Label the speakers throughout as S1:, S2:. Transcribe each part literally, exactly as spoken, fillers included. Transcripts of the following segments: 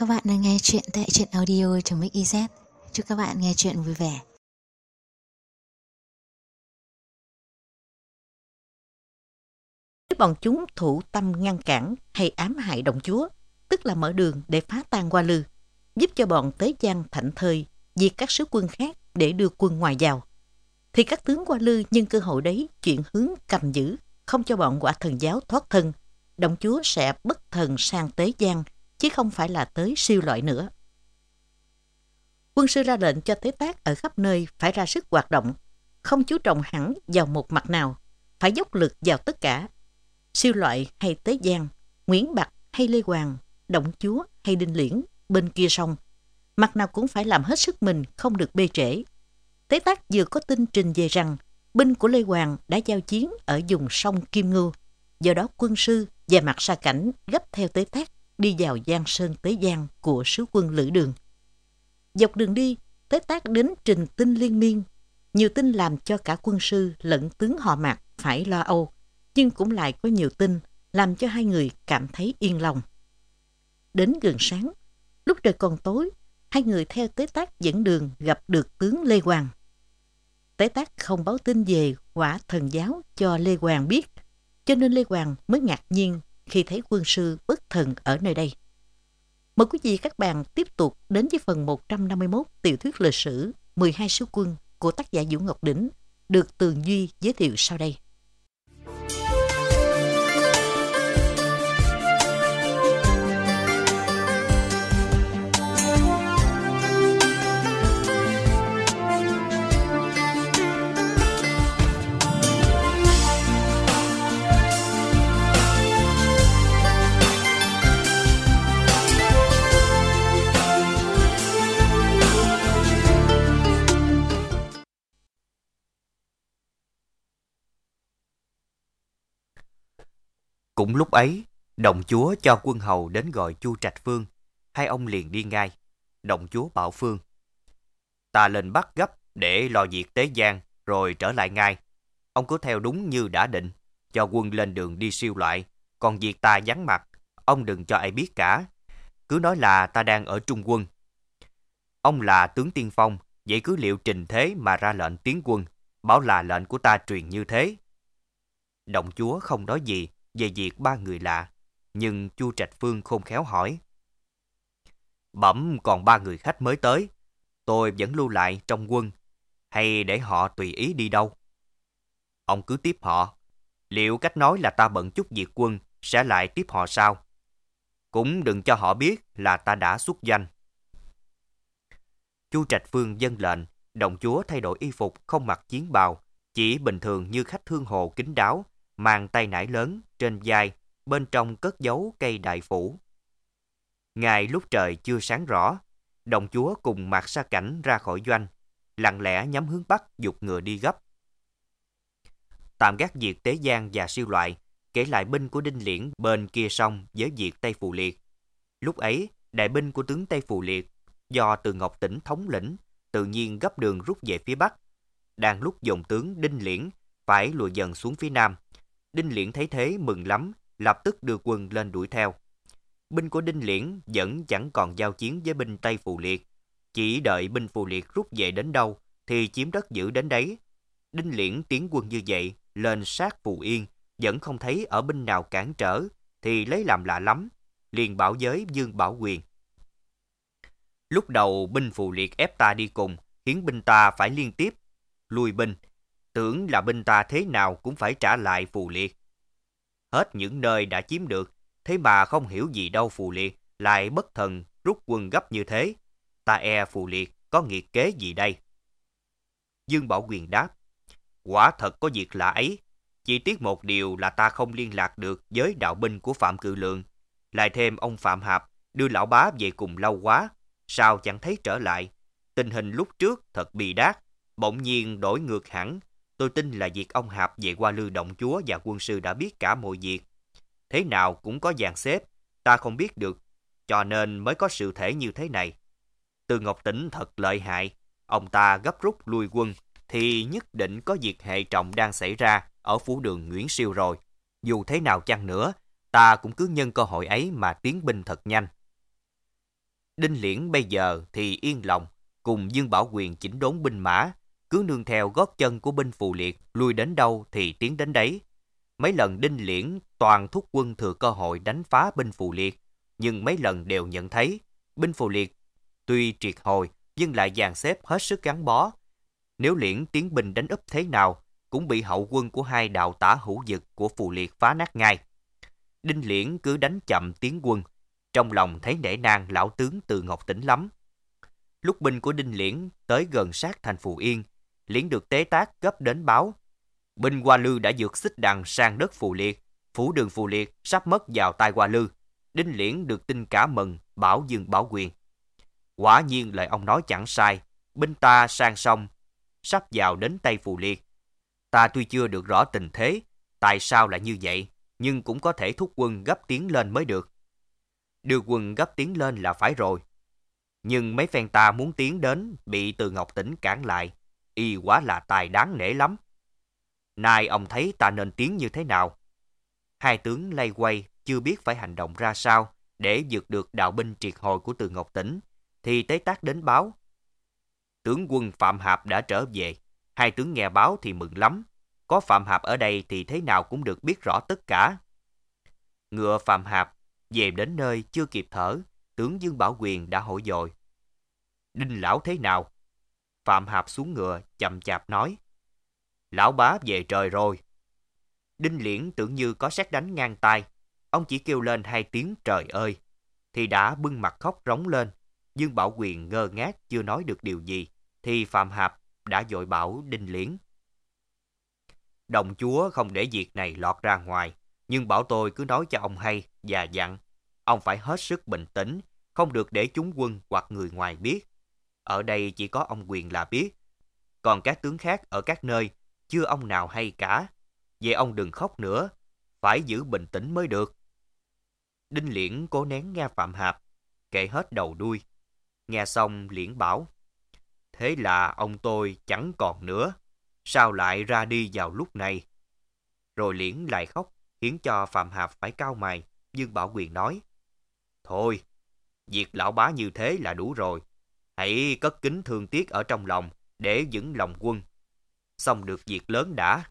S1: Các bạn đang nghe chuyện tại truyện audio.mix.iz. Chúc các bạn nghe chuyện vui vẻ.
S2: Bọn chúng thủ tâm ngăn cản hay ám hại đồng chúa, tức là mở đường để phá tan Hoa Lư, giúp cho bọn Tế Giang thảnh thơi diệt các sứ quân khác để đưa quân ngoài vào. Thì các tướng Hoa Lư nhân cơ hội đấy chuyển hướng cầm giữ, không cho bọn Quả Thần giáo thoát thân. Đồng chúa sẽ bất thần sang Tế Giang, chứ không phải là tới Siêu Loại nữa. Quân sư ra lệnh cho tế tác ở khắp nơi phải ra sức hoạt động, không chú trọng hẳn vào một mặt nào, phải dốc lực vào tất cả. Siêu Loại hay Tế Giang, Nguyễn Bạc hay Lê Hoàng, Động Chúa hay Đinh Liễn, bên kia sông, mặt nào cũng phải làm hết sức mình, không được bê trễ. Tế tác vừa có tin trình về rằng binh của Lê Hoàng đã giao chiến ở vùng sông Kim Ngưu, do đó quân sư và Mạc Sa Cảnh gấp theo tế tác đi vào Giang Sơn Tế Giang của sứ quân Lữ Đường. Dọc đường đi, tế tác đến trình tin liên miên, nhiều tin làm cho cả quân sư lẫn tướng họ Mạc phải lo âu, nhưng cũng lại có nhiều tin làm cho hai người cảm thấy yên lòng. Đến gần sáng, lúc trời còn tối, hai người theo tế tác dẫn đường gặp được tướng Lê Hoàng. Tế tác không báo tin về Quả Thần giáo cho Lê Hoàng biết, cho nên Lê Hoàng mới ngạc nhiên khi thấy quân sư bất thần ở nơi đây. Mời quý vị các bạn tiếp tục đến với phần một trăm năm mươi mốt tiểu thuyết lịch sử mười hai sứ quân của tác giả Vũ Ngọc Đỉnh, được Tường Duy giới thiệu sau đây.
S3: Cũng lúc ấy, Động chúa cho quân hầu đến gọi Chu Trạch Phương. Hai ông liền đi ngay. Động chúa bảo Phương: Ta lên Bắc gấp để lo việc Tế Giang rồi trở lại ngay. Ông cứ theo đúng như đã định, cho quân lên đường đi Siêu Loại. Còn việc ta vắng mặt, ông đừng cho ai biết cả. Cứ nói là ta đang ở Trung quân. Ông là tướng tiên phong, vậy cứ liệu trình thế mà ra lệnh tiến quân, bảo là lệnh của ta truyền như thế. Động chúa không nói gì về việc ba người lạ, nhưng Chu Trạch Phương khôn khéo hỏi: Bẩm còn ba người khách mới tới, tôi vẫn lưu lại trong quân, hay để họ tùy ý đi đâu? Ông cứ tiếp họ, liệu cách nói là ta bận chút việc quân sẽ lại tiếp họ sao? Cũng đừng cho họ biết là ta đã xuất danh. Chu Trạch Phương vâng lệnh. Động chúa thay đổi y phục, không mặc chiến bào, chỉ bình thường như khách thương hồ kín đáo, mang tay nải lớn trên vai, bên trong cất giấu cây đại phủ. Ngay lúc trời chưa sáng rõ, Động chúa cùng Mạc Sa Cảnh ra khỏi doanh, lặng lẽ nhắm hướng bắc giục ngựa đi gấp. Tạm gác việc Tế Giang và Siêu Loại, kể lại binh của Đinh Liễn bên kia sông với việc Tây Phù Liệt. Lúc ấy, đại binh của tướng Tây Phù Liệt do Từ Ngọc Tỉnh thống lĩnh, tự nhiên gấp đường rút về phía bắc. Đang lúc dòng tướng Đinh Liễn phải lùi dần xuống phía nam, Đinh Liễn thấy thế mừng lắm, lập tức đưa quân lên đuổi theo. Binh của Đinh Liễn vẫn chẳng còn giao chiến với binh Tây Phù Liệt, chỉ đợi binh Phù Liệt rút về đến đâu thì chiếm đất giữ đến đấy. Đinh Liễn tiến quân như vậy lên sát Phù Yên, vẫn không thấy ở binh nào cản trở, thì lấy làm lạ lắm, liền bảo với Dương Bảo Quyền: Lúc đầu binh Phù Liệt ép ta đi cùng, khiến binh ta phải liên tiếp lui binh, tưởng là binh ta thế nào cũng phải trả lại Phù Liệt. Hết những nơi đã chiếm được, thế mà không hiểu gì đâu Phù Liệt lại bất thần rút quân gấp như thế. Ta e Phù Liệt có nghiệt kế gì đây? Dương Bảo Quyền đáp: Quả thật có việc lạ ấy. Chỉ tiếc một điều là ta không liên lạc được với đạo binh của Phạm Cự Lượng. Lại thêm ông Phạm Hạp đưa lão bá về cùng lâu quá, sao chẳng thấy trở lại. Tình hình lúc trước thật bi đát, bỗng nhiên đổi ngược hẳn. Tôi tin là việc ông Hạp về Hoa Lư Động chúa và quân sư đã biết cả mọi việc. Thế nào cũng có dàn xếp, ta không biết được, cho nên mới có sự thể như thế này. Từ Ngọc Tỉnh thật lợi hại, ông ta gấp rút lui quân, thì nhất định có việc hệ trọng đang xảy ra ở phủ đường Nguyễn Siêu rồi. Dù thế nào chăng nữa, ta cũng cứ nhân cơ hội ấy mà tiến binh thật nhanh. Đinh Liễn bây giờ thì yên lòng, cùng Dương Bảo Quyền chỉnh đốn binh mã, cứ nương theo gót chân của binh Phù Liệt, lui đến đâu thì tiến đến đấy. Mấy lần Đinh Liễn toàn thúc quân thừa cơ hội đánh phá binh Phù Liệt, nhưng mấy lần đều nhận thấy binh Phù Liệt tuy triệt hồi nhưng lại dàn xếp hết sức gắn bó. Nếu Liễn tiến binh đánh úp thế nào cũng bị hậu quân của hai đạo tả hữu dực của Phù Liệt phá nát ngay. Đinh Liễn cứ đánh chậm tiến quân, trong lòng thấy nể nang lão tướng Từ Ngọc Tỉnh lắm. Lúc binh của Đinh Liễn tới gần sát thành Phù Yên, Liễn được tế tác gấp đến báo: binh Hoa Lư đã vượt xích đằng sang đất Phù Liệt, phủ đường Phù Liệt sắp mất vào tay Hoa Lư. Đinh Liễn được tin cả mừng, bảo Dương Bảo Quyền: quả nhiên lời ông nói chẳng sai, binh ta sang sông sắp vào đến tay Phù Liệt. Ta tuy chưa được rõ tình thế, tại sao lại như vậy, nhưng cũng có thể thúc quân gấp tiến lên mới được. Đưa quân gấp tiến lên là phải rồi. Nhưng mấy phen ta muốn tiến đến, bị Từ Ngọc Tỉnh cản lại. Y quá là tài đáng nể lắm. Nay ông thấy ta nên tiến như thế nào? Hai tướng lay quay, chưa biết phải hành động ra sao để vượt được đạo binh triệt hồi của Từ Ngọc Tỉnh, thì tế tác đến báo: tướng quân Phạm Hạp đã trở về. Hai tướng nghe báo thì mừng lắm. Có Phạm Hạp ở đây thì thế nào cũng được biết rõ tất cả. Ngựa Phạm Hạp về đến nơi chưa kịp thở, tướng Dương Bảo Quyền đã hỏi dội: Đinh lão thế nào? Phạm Hạp xuống ngựa chậm chạp nói: lão bá về trời rồi. Đinh Liễn tưởng như có sét đánh ngang tai, ông chỉ kêu lên hai tiếng trời ơi thì đã bưng mặt khóc rống lên. Dương Bảo Quyền ngơ ngác chưa nói được điều gì thì Phạm Hạp đã vội bảo Đinh Liễn: đồng chúa không để việc này lọt ra ngoài, nhưng bảo tôi cứ nói cho ông hay và dặn ông phải hết sức bình tĩnh, không được để chúng quân hoặc người ngoài biết. Ở đây chỉ có ông Quyền là biết, còn các tướng khác ở các nơi chưa ông nào hay cả. Vậy ông đừng khóc nữa, phải giữ bình tĩnh mới được. Đinh Liễn cố nén nghe Phạm Hạp kể hết đầu đuôi. Nghe xong Liễn bảo: thế là ông tôi chẳng còn nữa, sao lại ra đi vào lúc này? Rồi Liễn lại khóc, khiến cho Phạm Hạp phải cau mày. Dương Bảo Quyền nói: thôi, việc lão bá như thế là đủ rồi. Hãy cất kín thương tiếc ở trong lòng để vững lòng quân. Xong được việc lớn đã.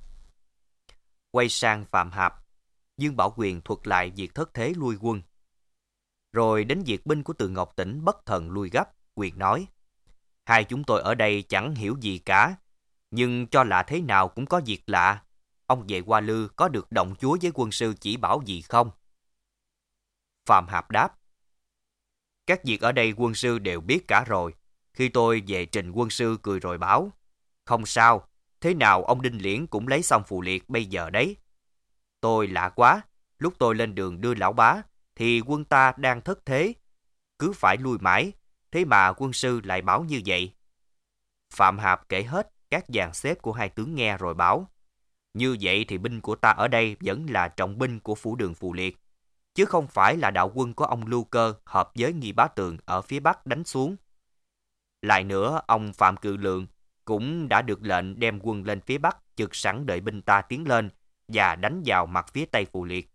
S3: Quay sang Phạm Hạp, Dương Bảo Quyền thuật lại việc thất thế lui quân. Rồi đến việc binh của Từ Ngọc Tỉnh bất thần lui gấp, Quyền nói: hai chúng tôi ở đây chẳng hiểu gì cả, nhưng cho lạ thế nào cũng có việc lạ. Ông về Hoa Lư có được động chúa với quân sư chỉ bảo gì không? Phạm Hạp đáp: các việc ở đây quân sư đều biết cả rồi. Khi tôi về trình quân sư cười rồi bảo: không sao, thế nào ông Đinh Liễn cũng lấy xong Phù Liệt bây giờ đấy. Tôi lạ quá, lúc tôi lên đường đưa lão bá thì quân ta đang thất thế, cứ phải lui mãi, thế mà quân sư lại bảo như vậy. Phạm Hạp kể hết các dàn xếp của hai tướng nghe rồi bảo: như vậy thì binh của ta ở đây vẫn là trọng binh của phủ đường Phù Liệt, chứ không phải là đạo quân của ông Lưu Cơ hợp với Nghi Bá Tường ở phía bắc đánh xuống. Lại nữa, ông Phạm Cự Lượng cũng đã được lệnh đem quân lên phía bắc trực sẵn đợi binh ta tiến lên và đánh vào mặt phía tây Phù Liệt.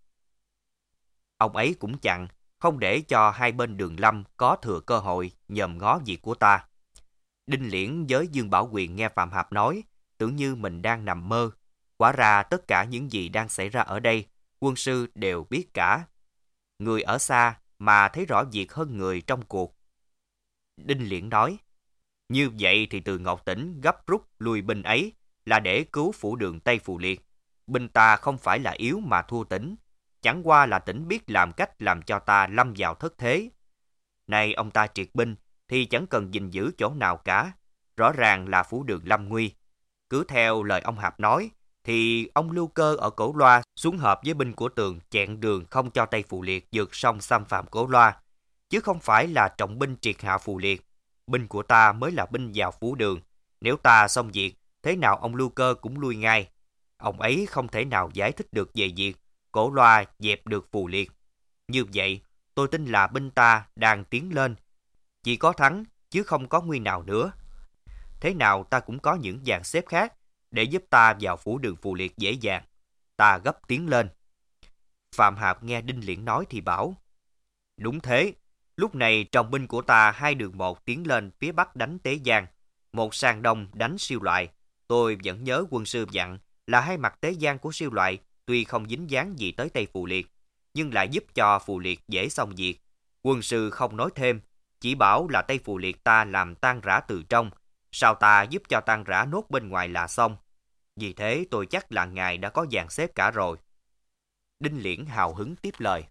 S3: Ông ấy cũng chặn, không để cho hai bên đường lâm có thừa cơ hội nhòm ngó việc của ta. Đinh Liễn với Dương Bảo Quyền nghe Phạm Hạp nói, tưởng như mình đang nằm mơ. Quả ra tất cả những gì đang xảy ra ở đây, quân sư đều biết cả. Người ở xa mà thấy rõ việc hơn người trong cuộc. Đinh Liễn nói: như vậy thì Từ Ngọc Tỉnh gấp rút lui binh ấy là để cứu phủ đường Tây Phù Liệt. Binh ta không phải là yếu mà thua Tỉnh, chẳng qua là Tỉnh biết làm cách làm cho ta lâm vào thất thế. Nay ông ta triệt binh thì chẳng cần gìn giữ chỗ nào cả, rõ ràng là phủ đường lâm nguy. Cứ theo lời ông Hạp nói thì ông Lưu Cơ ở Cổ Loa xuống hợp với binh của Tường chẹn đường không cho Tây Phù Liệt vượt sông xâm phạm Cổ Loa, chứ không phải là trọng binh triệt hạ Phù Liệt. Binh của ta mới là binh vào phủ đường. Nếu ta xong việc, thế nào ông Lưu Cơ cũng lui ngay. Ông ấy không thể nào giải thích được về việc Cổ Loa dẹp được Phù Liệt. Như vậy, tôi tin là binh ta đang tiến lên. Chỉ có thắng, chứ không có nguy nào nữa. Thế nào ta cũng có những dàn xếp khác để giúp ta vào phủ đường Phù Liệt dễ dàng. Ta gấp tiến lên. Phạm Hạp nghe Đinh Liễn nói thì bảo: đúng thế, Lúc này trọng binh của ta hai đường một tiến lên phía bắc đánh Tế Giang, một sang đông đánh Siêu Loại. Tôi vẫn nhớ quân sư dặn là hai mặt Tế Giang của Siêu Loại tuy không dính dáng gì tới Tây Phù Liệt, nhưng lại giúp cho Phù Liệt dễ xong việc. Quân sư không nói thêm, chỉ bảo là Tây Phù Liệt ta làm tan rã từ trong, sao ta giúp cho tan rã nốt bên ngoài là xong. Vì thế tôi chắc là ngài đã có dàn xếp cả rồi. Đinh Liễn hào hứng tiếp lời.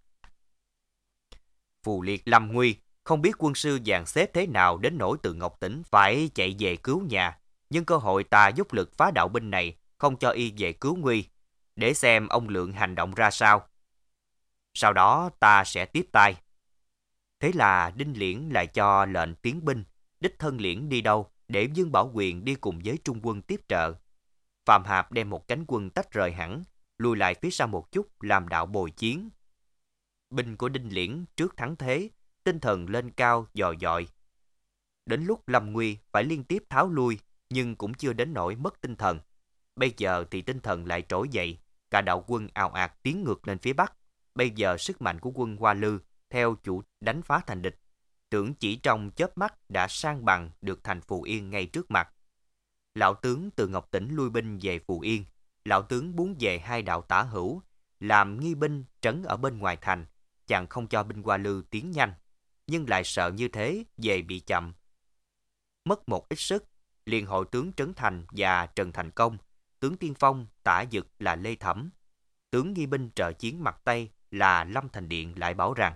S3: Phù Liệt lâm nguy, không biết quân sư dàn xếp thế nào đến nỗi từ Ngọc Tỉnh phải chạy về cứu nhà. Nhưng cơ hội ta giúp lực phá đạo binh này không cho y về cứu nguy, để xem ông Lượng hành động ra sao. Sau đó ta sẽ tiếp tay. Thế là Đinh Liễn lại cho lệnh tiến binh, đích thân Liễn đi đâu để Dương Bảo Quyền đi cùng với trung quân tiếp trợ. Phạm Hạp đem một cánh quân tách rời hẳn, lùi lại phía sau một chút làm đạo bồi chiến. Binh của Đinh Liễn trước thắng thế, tinh thần lên cao dò dọi. Đến lúc lâm nguy phải liên tiếp tháo lui, nhưng cũng chưa đến nỗi mất tinh thần. Bây giờ thì tinh thần lại trỗi dậy, cả đạo quân ào ạt tiến ngược lên phía bắc. Bây giờ sức mạnh của quân Hoa Lư theo chủ đánh phá thành địch, tưởng chỉ trong chớp mắt đã san bằng được thành Phù Yên ngay trước mặt. Lão tướng từ Ngọc Tỉnh lui binh về Phù Yên, lão tướng muốn về hai đạo Tả Hữu, làm nghi binh trấn ở bên ngoài thành, chặn không cho binh Hoa Lư tiến nhanh, nhưng lại sợ như thế về bị chậm. Mất một ít sức, liền hội tướng Trấn Thành và Trần Thành Công, tướng tiên phong Tả Dực là Lê Thẩm, tướng nghi binh trợ chiến mặt Tây là Lâm Thành Điện lại bảo rằng: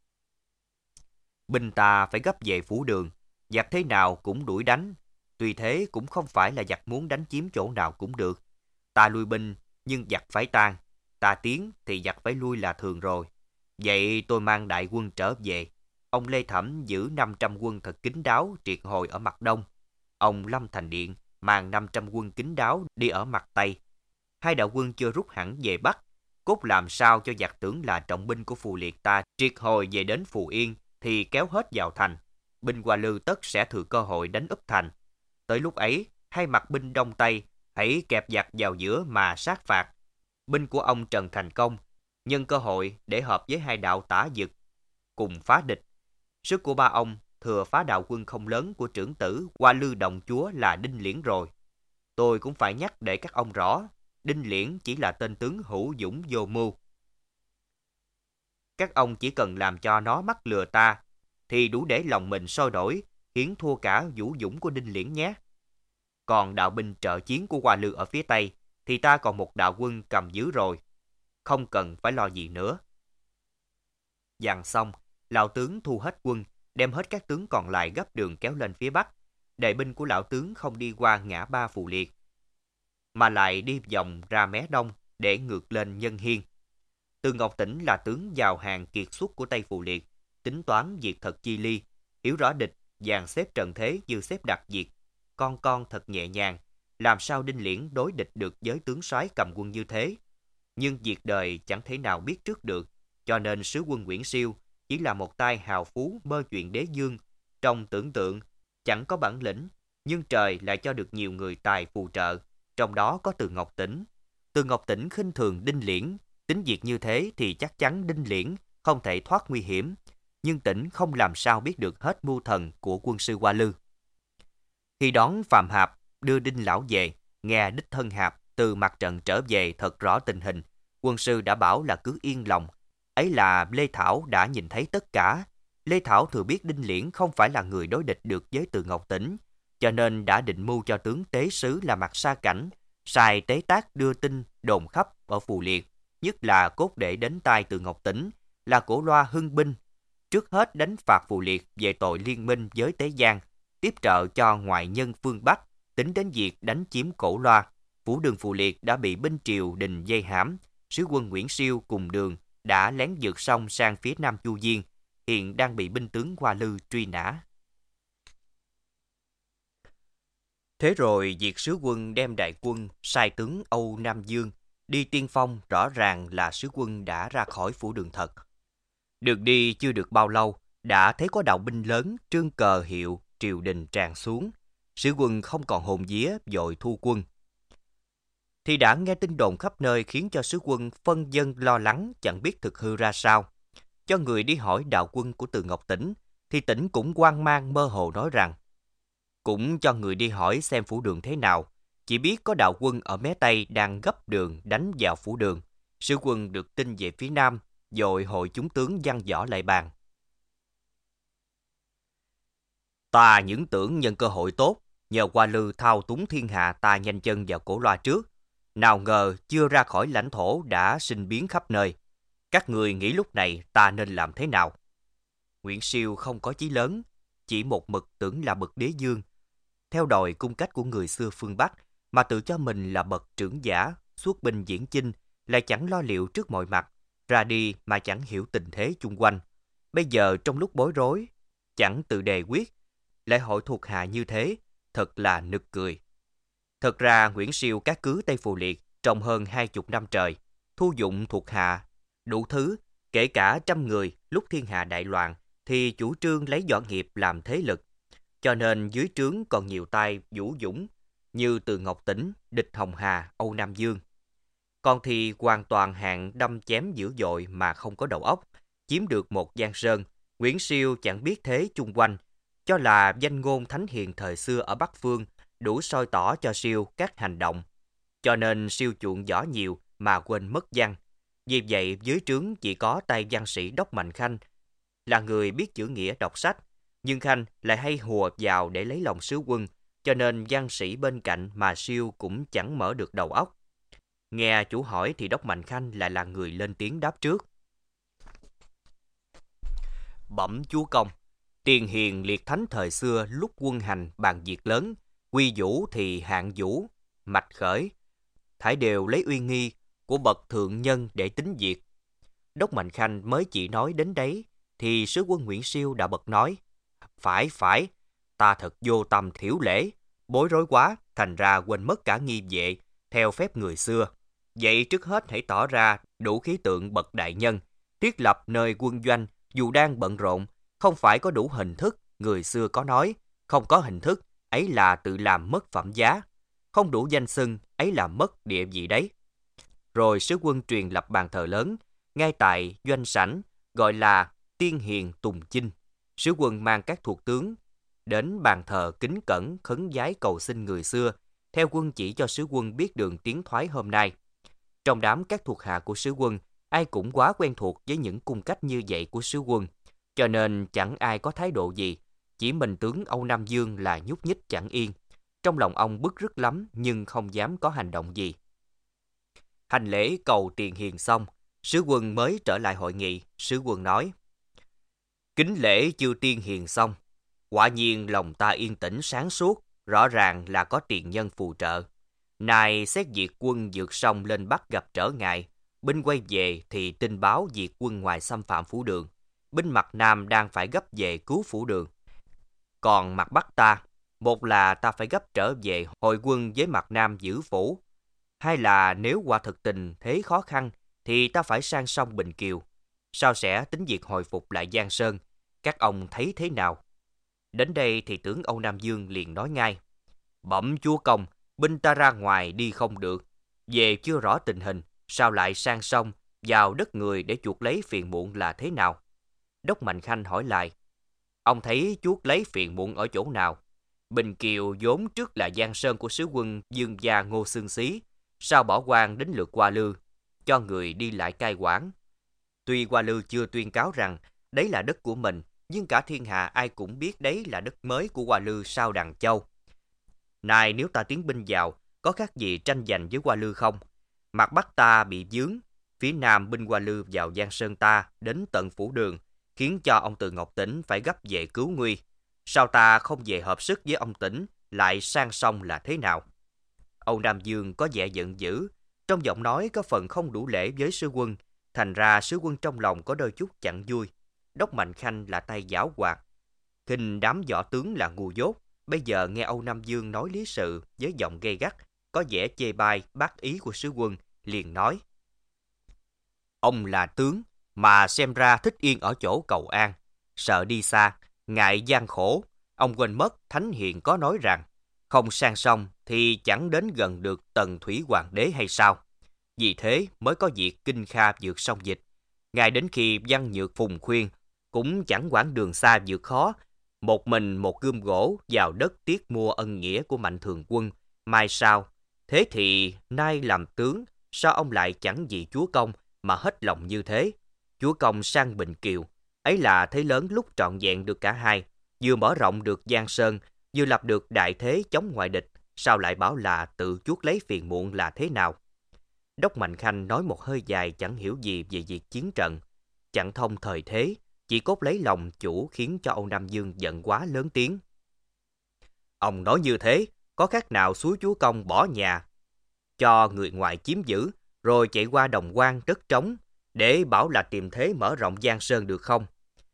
S3: binh ta phải gấp về Phủ Đường, giặc thế nào cũng đuổi đánh. Tuy thế cũng không phải là giặc muốn đánh chiếm chỗ nào cũng được. Ta lui binh nhưng giặc phải tan, ta tiến thì giặc phải lui là thường rồi. Vậy tôi mang đại quân trở về. Ông Lê Thẩm giữ năm trăm quân thật kín đáo triệt hồi ở mặt Đông. Ông Lâm Thành Điện mang năm trăm quân kín đáo đi ở mặt Tây. Hai đạo quân chưa rút hẳn về Bắc, cốt làm sao cho giặc tưởng là trọng binh của Phù Liệt ta triệt hồi về đến Phù Yên thì kéo hết vào thành. Binh Hoa Lư tất sẽ thừa cơ hội đánh úp thành. Tới lúc ấy, hai mặt binh Đông Tây hãy kẹp giặc vào giữa mà sát phạt. Binh của ông Trần Thành Công nhân cơ hội để hợp với hai đạo Tả Dực cùng phá địch. Sức của ba ông thừa phá đạo quân không lớn của trưởng tử Hoa Lư Đồng Chúa là Đinh Liễn rồi. Tôi cũng phải nhắc để các ông rõ, Đinh Liễn chỉ là tên tướng hữu dũng vô mưu. Các ông chỉ cần làm cho nó mắc lừa ta, thì đủ để lòng mình sôi đổi, hiến thua cả vũ dũng của Đinh Liễn nhé. Còn đạo binh trợ chiến của Hoa Lư ở phía Tây, thì ta còn một đạo quân cầm giữ rồi. Không cần phải lo gì nữa. Dàn xong, lão tướng thu hết quân, đem hết các tướng còn lại gấp đường kéo lên phía Bắc. Đại binh của lão tướng không đi qua ngã ba Phù Liệt, mà lại đi vòng ra mé đông để ngược lên Nhân Hiên. Từ Ngọc Tỉnh là tướng giàu hàng kiệt xuất của Tây Phù Liệt, tính toán diệt thật chi ly, hiểu rõ địch, dàn xếp trận thế như xếp đặt diệt, con con thật nhẹ nhàng. Làm sao Đinh Liễn đối địch được với tướng soái cầm quân như thế? Nhưng việc đời chẳng thể nào biết trước được, cho nên sứ quân Nguyễn Siêu chỉ là một tay hào phú mơ chuyện đế dương, trong tưởng tượng chẳng có bản lĩnh, nhưng trời lại cho được nhiều người tài phù trợ, trong đó có Từ Ngọc Tỉnh. Từ Ngọc Tỉnh khinh thường Đinh Liễn, tính việc như thế thì chắc chắn Đinh Liễn không thể thoát nguy hiểm, nhưng Tỉnh không làm sao biết được hết mưu thần của quân sư Hoa Lư. Khi đón Phạm Hạp đưa Đinh Lão về, nghe đích thân Hạp từ mặt trận trở về thật rõ tình hình, quân sư đã bảo là cứ yên lòng. Ấy là Lê Thảo đã nhìn thấy tất cả. Lê Thảo thừa biết Đinh Liễn không phải là người đối địch được với Từ Ngọc Tỉnh, cho nên đã định mưu cho tướng tế sứ là Mặt Sa Cảnh, sai tế tác đưa tin đồn khắp ở Phù Liệt, nhất là cốt để đến tai Từ Ngọc Tỉnh là Cổ Loa hưng binh, trước hết đánh phạt Phù Liệt về tội liên minh với Tế Giang, tiếp trợ cho ngoại nhân phương Bắc. Tính đến việc đánh chiếm Cổ Loa, Phủ Đường Phù Liệt đã bị binh triều đình dây hãm. Sứ quân Nguyễn Siêu cùng Đường đã lén vượt sông sang phía nam Chu Diên, hiện đang bị binh tướng Hoa Lư truy nã. Thế rồi việc sứ quân đem đại quân sai tướng Âu Nam Dương đi tiên phong, rõ ràng là sứ quân đã ra khỏi Phủ Đường thật. Đường đi chưa được bao lâu, đã thấy có đạo binh lớn trương cờ hiệu triều đình tràn xuống. Sứ quân không còn hồn vía, vội thu quân. Thì đã nghe tin đồn khắp nơi khiến cho sứ quân phân dân lo lắng, chẳng biết thực hư ra sao. Cho người đi hỏi đạo quân của Từ Ngọc Tỉnh, thì Tỉnh cũng hoang mang mơ hồ nói rằng cũng cho người đi hỏi xem phủ đường thế nào, chỉ biết có đạo quân ở mé Tây đang gấp đường đánh vào phủ đường. Sứ quân được tin về phía Nam, dội hội chúng tướng văn võ lại bàn. Ta những tưởng nhân cơ hội tốt, nhờ Hoa Lư thao túng thiên hạ ta nhanh chân vào Cổ Loa trước. Nào ngờ chưa ra khỏi lãnh thổ đã sinh biến khắp nơi. Các người nghĩ lúc này ta nên làm thế nào? Nguyễn Siêu không có chí lớn, chỉ một mực tưởng là bậc đế dương, theo đòi cung cách của người xưa phương Bắc, mà tự cho mình là bậc trưởng giả, xuất binh diễn chinh, lại chẳng lo liệu trước mọi mặt, ra đi mà chẳng hiểu tình thế chung quanh. Bây giờ trong lúc bối rối, chẳng tự đề quyết, lại hội thuộc hạ như thế, thật là nực cười. Thật ra Nguyễn Siêu cát cứ Tây Phù Liệt trong hơn hai chục năm trời, thu dụng thuộc hạ, đủ thứ, kể cả trăm người lúc thiên hạ đại loạn, thì chủ trương lấy võ nghiệp làm thế lực. Cho nên dưới trướng còn nhiều tay vũ dũng như Từ Ngọc Tỉnh, Địch Hồng Hà, Âu Nam Dương. Còn thì hoàn toàn hạng đâm chém dữ dội mà không có đầu óc, chiếm được một giang sơn. Nguyễn Siêu chẳng biết thế chung quanh, cho là danh ngôn thánh hiền thời xưa ở Bắc Phương đủ soi tỏ cho Siêu các hành động. Cho nên Siêu chuộng võ nhiều mà quên mất văn. Vì vậy dưới trướng chỉ có tay văn sĩ Đốc Mạnh Khanh là người biết chữ nghĩa đọc sách, nhưng Khanh lại hay hùa vào để lấy lòng sứ quân, cho nên văn sĩ bên cạnh mà Siêu cũng chẳng mở được đầu óc. Nghe chủ hỏi thì Đốc Mạnh Khanh lại là người lên tiếng đáp trước. Bẩm chúa công, tiền hiền liệt thánh thời xưa lúc quân hành bàn việc lớn, quy vũ thì hạng vũ, mạch khởi, thải đều lấy uy nghi của bậc thượng nhân để tính việc. Đốc Mạnh Khanh mới chỉ nói đến đấy, thì sứ quân Nguyễn Siêu đã bật nói, phải phải, ta thật vô tâm thiểu lễ, bối rối quá, thành ra quên mất cả nghi vệ, theo phép người xưa. Vậy trước hết hãy tỏ ra đủ khí tượng bậc đại nhân, thiết lập nơi quân doanh, dù đang bận rộn, không phải có đủ hình thức, người xưa có nói, không có hình thức, ấy là tự làm mất phẩm giá, không đủ danh xưng, ấy là mất địa vị đấy. Rồi sứ quân truyền lập bàn thờ lớn, ngay tại doanh sảnh, gọi là Tiên Hiền Tùng Chinh. Sứ quân mang các thuộc tướng đến bàn thờ kính cẩn khấn vái cầu xin người xưa, theo quân chỉ cho sứ quân biết đường tiến thoái hôm nay. Trong đám các thuộc hạ của sứ quân, ai cũng quá quen thuộc với những cung cách như vậy của sứ quân, cho nên chẳng ai có thái độ gì, chỉ mình tướng Âu Nam Dương là nhúc nhích chẳng yên. Trong lòng ông bức rứt lắm nhưng không dám có hành động gì. Hành lễ cầu tiền hiền xong, sứ quân mới trở lại hội nghị. Sứ quân nói, kính lễ chư tiên hiền xong, quả nhiên lòng ta yên tĩnh sáng suốt, rõ ràng là có tiền nhân phù trợ. Nay xét việc quân vượt sông lên Bắc gặp trở ngại, binh quay về thì tin báo việc quân ngoài xâm phạm phủ đường, binh mặt Nam đang phải gấp về cứu phủ đường. Còn mặt Bắc ta, một là ta phải gấp trở về hội quân với mặt Nam giữ phủ, hai là nếu qua thực tình thế khó khăn thì ta phải sang sông Bình Kiều. Sao sẽ tính việc hồi phục lại Giang Sơn, các ông thấy thế nào? Đến đây thì tướng Âu Nam Dương liền nói ngay, bẩm chúa công, binh ta ra ngoài đi không được, về chưa rõ tình hình, sao lại sang sông vào đất người để chuộc lấy phiền muộn là thế nào? Đốc Mạnh Khanh hỏi lại, ông thấy chuộc lấy phiền muộn ở chỗ nào? Bình Kiều vốn trước là giang sơn của sứ quân Dương gia Ngô Xương Xí, sao bỏ quan đến lượt Hoa Lư, cho người đi lại cai quản? Tuy Hoa Lư chưa tuyên cáo rằng đấy là đất của mình, nhưng cả thiên hạ ai cũng biết đấy là đất mới của Hoa Lư sau Đằng Châu. Này nếu ta tiến binh vào, có khác gì tranh giành với Hoa Lư không? Mặt Bắc ta bị vướng, phía Nam binh Hoa Lư vào Giang Sơn ta đến tận phủ đường, khiến cho ông Từ Ngọc Tỉnh phải gấp về cứu nguy. Sao ta không về hợp sức với ông Tỉnh, lại sang sông là thế nào? Âu Nam Dương có vẻ giận dữ, trong giọng nói có phần không đủ lễ với sứ quân, thành ra sứ quân trong lòng có đôi chút chẳng vui. Đốc Mạnh Khanh là tay giảo hoạt, khinh đám võ tướng là ngu dốt, bây giờ nghe Âu Nam Dương nói lý sự với giọng gay gắt, có vẻ chê bai bác ý của sứ quân, liền nói, ông là tướng mà xem ra thích yên ở chỗ cầu an, sợ đi xa, ngại gian khổ. Ông quên mất Thánh Hiền có nói rằng không sang sông thì chẳng đến gần được Tần Thủy Hoàng đế hay sao? Vì thế mới có việc Kinh Kha vượt sông dịch. Ngay đến khi văn nhược phùng khuyên, cũng chẳng quản đường xa vượt khó, một mình một gươm gỗ vào đất tiếc mua ân nghĩa của Mạnh Thường Quân. Mai sau, thế thì nay làm tướng, sao ông lại chẳng vì chúa công mà hết lòng như thế? Chúa công sang Bình Kiều, ấy là thế lớn lúc trọn vẹn được cả hai, vừa mở rộng được Giang Sơn, vừa lập được đại thế chống ngoại địch, sao lại bảo là tự chuốc lấy phiền muộn là thế nào? Đốc Mạnh Khanh nói một hơi dài chẳng hiểu gì về việc chiến trận, chẳng thông thời thế, chỉ cốt lấy lòng chủ khiến cho Âu Nam Dương giận quá lớn tiếng. Ông nói như thế, có khác nào xúi chúa công bỏ nhà, cho người ngoài chiếm giữ, rồi chạy qua đồng quan đất trống, để bảo là tìm thế mở rộng Giang Sơn được không?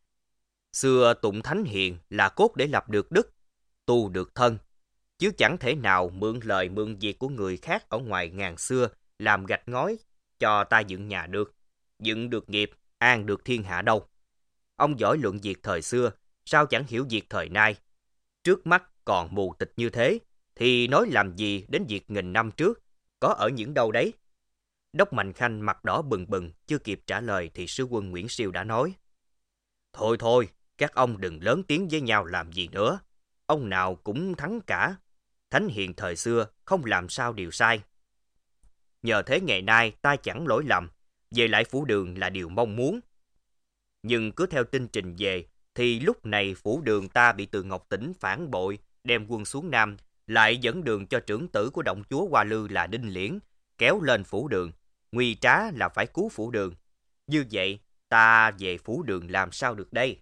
S3: Xưa tụng thánh hiền là cốt để lập được đức, tu được thân, chứ chẳng thể nào mượn lời mượn việc của người khác ở ngoài ngàn xưa làm gạch ngói cho ta dựng nhà được, dựng được nghiệp, an được thiên hạ đâu. Ông giỏi luận việc thời xưa, sao chẳng hiểu việc thời nay? Trước mắt còn mù tịch như thế, thì nói làm gì đến việc nghìn năm trước, có ở những đâu đấy? Đốc Mạnh Khanh mặt đỏ bừng bừng, chưa kịp trả lời thì sứ quân Nguyễn Siêu đã nói. Thôi thôi, các ông đừng lớn tiếng với nhau làm gì nữa. Ông nào cũng thắng cả. Thánh hiền thời xưa không làm sao điều sai. Nhờ thế ngày nay ta chẳng lỗi lầm, về lại phủ đường là điều mong muốn. Nhưng cứ theo tin trình về, thì lúc này phủ đường ta bị Từ Ngọc Tỉnh phản bội, đem quân xuống Nam, lại dẫn đường cho trưởng tử của động chúa Hoa Lư là Đinh Liễn, kéo lên phủ đường, nguy trá là phải cứu phủ đường. Như vậy, ta về phủ đường làm sao được đây?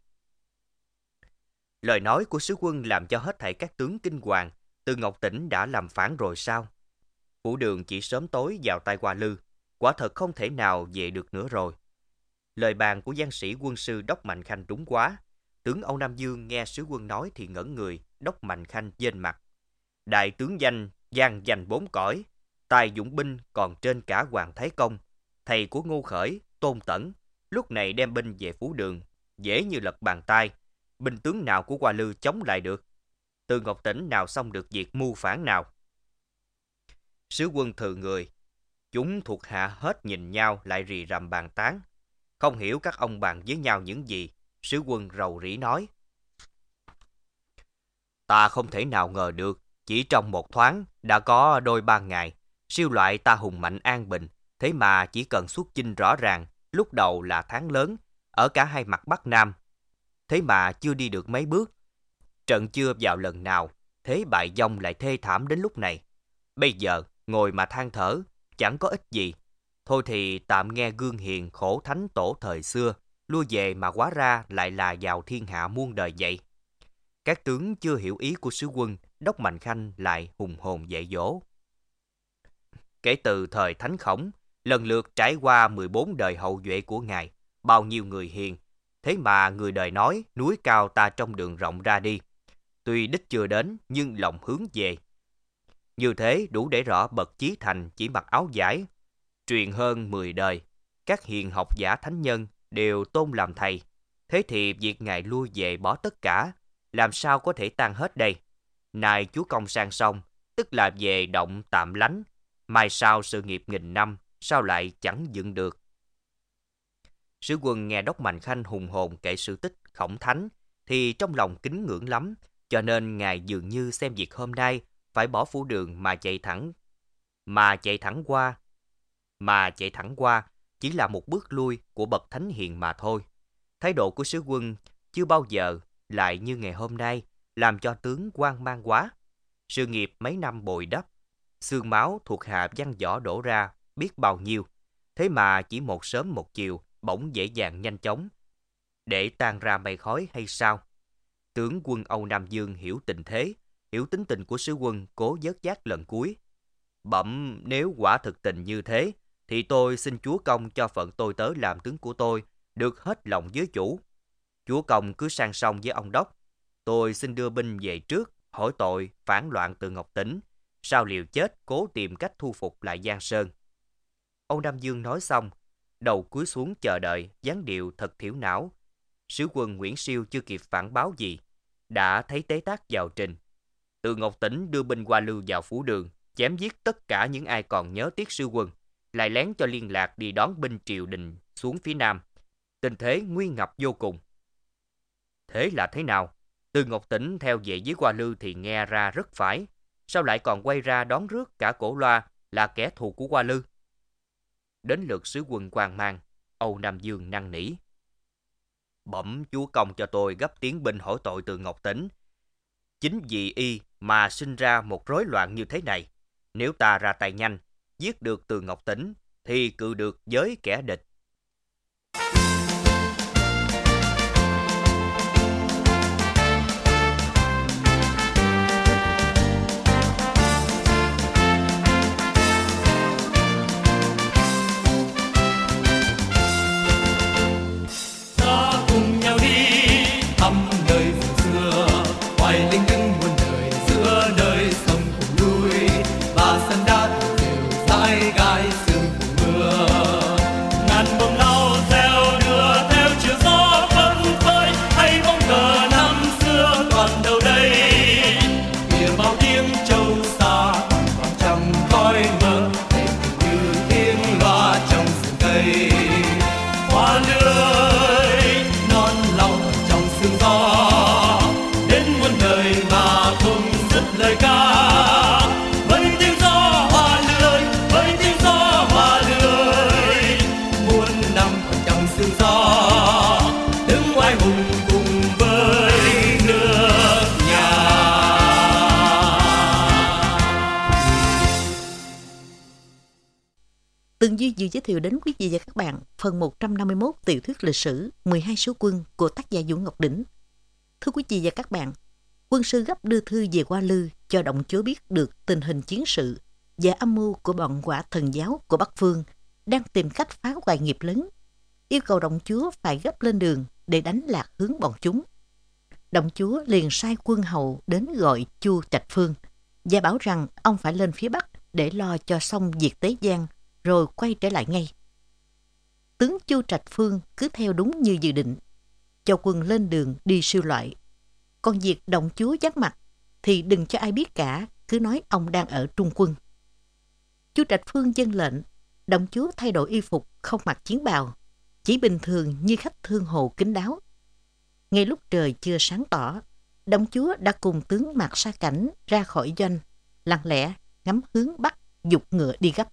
S3: Lời nói của sứ quân làm cho hết thảy các tướng kinh hoàng. Từ Ngọc Tỉnh đã làm phản rồi sao? Phủ đường chỉ sớm tối vào tay Hoa Lư, quả thật không thể nào về được nữa rồi. Lời bàn của giang sĩ quân sư Đốc Mạnh Khanh đúng quá. Tướng Âu Nam Dương nghe sứ quân nói thì ngẩn người, Đốc Mạnh Khanh vênh mặt. Đại tướng danh, giang danh bốn cõi, tài dũng binh còn trên cả Hoàng Thái Công, thầy của Ngô Khởi, Tôn Tẩn, lúc này đem binh về phủ đường, dễ như lật bàn tay. Binh tướng nào của Hoa Lư chống lại được? Từ Ngọc Tỉnh nào xong được việc mưu phản nào? Sứ quân thừ người, chúng thuộc hạ hết nhìn nhau lại rì rầm bàn tán. Không hiểu các ông bàn với nhau những gì, sứ quân rầu rĩ nói. Ta không thể nào ngờ được, chỉ trong một thoáng, đã có đôi ba ngày, siêu loại ta hùng mạnh an bình, thế mà chỉ cần xuất chinh rõ ràng, lúc đầu là thắng lớn, ở cả hai mặt Bắc Nam. Thế mà chưa đi được mấy bước, trận chưa vào lần nào, thế bại vong lại thê thảm đến lúc này. Bây giờ, ngồi mà than thở, chẳng có ích gì. Thôi thì tạm nghe gương hiền khổ thánh tổ thời xưa, lui về mà hóa ra lại là vào thiên hạ muôn đời vậy. Các tướng chưa hiểu ý của sứ quân, Đốc Mạnh Khanh lại hùng hồn dạy dỗ. Kể từ thời Thánh Khổng, lần lượt trải qua mười bốn đời hậu duệ của ngài, bao nhiêu người hiền, thế mà người đời nói núi cao ta trong đường rộng ra đi. Tuy đích chưa đến, nhưng lòng hướng về. Như thế đủ để rõ bậc chí thành chỉ mặc áo vải. Truyền hơn mười đời, các hiền học giả thánh nhân đều tôn làm thầy. Thế thì việc ngài lui về bỏ tất cả, làm sao có thể tan hết đây? Nay chúa công sang sông, tức là về động tạm lánh. Mai sau sự nghiệp nghìn năm, sao lại chẳng dựng được? Sứ quân nghe Đốc Mạnh Khanh hùng hồn kể sự tích Khổng Thánh, thì trong lòng kính ngưỡng lắm, cho nên ngài dường như xem việc hôm nay phải bỏ phủ đường mà chạy thẳng, mà chạy thẳng qua, mà chạy thẳng qua chỉ là một bước lui của bậc thánh hiền mà thôi. Thái độ của sứ quân chưa bao giờ lại như ngày hôm nay, làm cho tướng hoang mang quá. Sự nghiệp mấy năm bồi đắp, xương máu thuộc hạ văn võ đổ ra biết bao nhiêu, thế mà chỉ một sớm một chiều bỗng dễ dàng nhanh chóng để tan ra mây khói hay sao? Tướng quân Âu Nam Dương hiểu tình thế, hiểu tính tình của sứ quân, cố vớt vát lần cuối. Bẩm, nếu quả thực tình như thế, thì tôi xin chúa công cho phận tôi tớ làm tướng của tôi được hết lòng với chủ. Chúa công cứ sang song với ông Đốc, tôi xin đưa binh về trước, hỏi tội phản loạn Từ Ngọc Tỉnh, sao liều chết cố tìm cách thu phục lại Giang Sơn. Âu Nam Dương nói xong, đầu cúi xuống chờ đợi, dáng điệu thật thiểu não. Sứ quân Nguyễn Siêu chưa kịp phản báo gì, đã thấy tế tác vào trình. Từ Ngọc Tỉnh đưa binh Hoa Lư vào phủ đường, chém giết tất cả những ai còn nhớ tiếc sư quân, lại lén cho liên lạc đi đón binh triều đình xuống phía Nam, tình thế nguy ngập vô cùng. Thế là thế nào? Từ Ngọc Tỉnh theo về với Hoa Lư thì nghe ra rất phải. Sao lại còn quay ra đón rước cả Cổ Loa là kẻ thù của Hoa Lư? Đến lượt sứ quân Quan Mang, Âu Nam Dương năn nỉ. Bẩm chúa công cho tôi gấp tiến binh hỏi tội Từ Ngọc Tỉnh. Chính vì y mà sinh ra một rối loạn như thế này. Nếu ta ra tay nhanh, giết được Từ Ngọc Tỉnh, thì cự được với kẻ địch.
S2: Tường Duy vừa giới thiệu đến quý vị và các bạn phần một trăm năm mươi mốt tiểu thuyết lịch sử mười hai sứ quân của tác giả Vũ Ngọc Đỉnh. Thưa quý vị và các bạn, quân sư gấp đưa thư về Hoa Lư cho Động Chúa biết được tình hình chiến sự và âm mưu của bọn Quả Thần giáo của Bắc Phương đang tìm cách phá hoại nghiệp lớn, yêu cầu Động Chúa phải gấp lên đường để đánh lạc hướng bọn chúng. Động Chúa liền sai quân hầu đến gọi Chu Trạch Phương và bảo rằng ông phải lên phía Bắc để lo cho xong việc Tế Giang rồi quay trở lại ngay. Tướng Chu Trạch Phương cứ theo đúng như dự định, cho quân lên đường đi siêu loại. Còn việc Động Chúa giáp mặt thì đừng cho ai biết cả, cứ nói ông đang ở trung quân. Chu Trạch Phương dâng lệnh, Động Chúa thay đổi y phục, không mặc chiến bào, chỉ bình thường như khách thương hồ kín đáo. Ngay lúc trời chưa sáng tỏ, Động Chúa đã cùng tướng Mạc Sa Cảnh ra khỏi doanh, lặng lẽ ngắm hướng Bắc, giục ngựa đi gấp.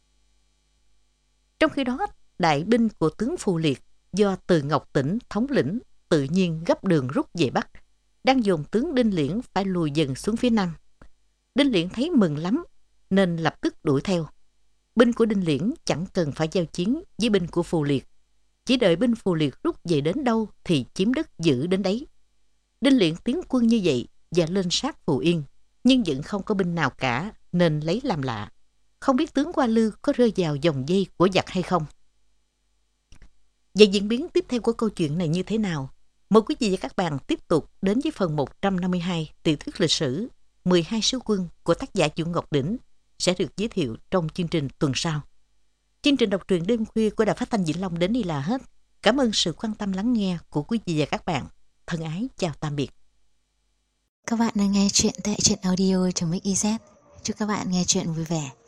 S2: Trong khi đó, đại binh của tướng Phù Liệt do Từ Ngọc Tỉnh thống lĩnh tự nhiên gấp đường rút về Bắc, đang dồn tướng Đinh Liễn phải lùi dần xuống phía Nam. Đinh Liễn thấy mừng lắm nên lập tức đuổi theo. Binh của Đinh Liễn chẳng cần phải giao chiến với binh của Phù Liệt, chỉ đợi binh Phù Liệt rút về đến đâu thì chiếm đất giữ đến đấy. Đinh Liễn tiến quân như vậy và lên sát Phù Yên, nhưng vẫn không có binh nào cả nên lấy làm lạ. Không biết tướng Hoa Lư có rơi vào vòng dây của giặc hay không. Về diễn biến tiếp theo của câu chuyện này như thế nào? Mời quý vị và các bạn tiếp tục đến với phần một trăm năm mươi hai tiểu thuyết lịch sử mười hai sứ quân của tác giả Vũ Ngọc Đỉnh sẽ được giới thiệu trong chương trình tuần sau. Chương trình đọc truyện đêm khuya của Đài Phát thanh Vĩnh Long đến đây là hết. Cảm ơn sự quan tâm lắng nghe của quý vị và các bạn. Thân ái chào tạm biệt.
S1: Các bạn đang nghe chuyện tại truyện audio chấm ích i zét. Chúc các bạn nghe chuyện vui vẻ.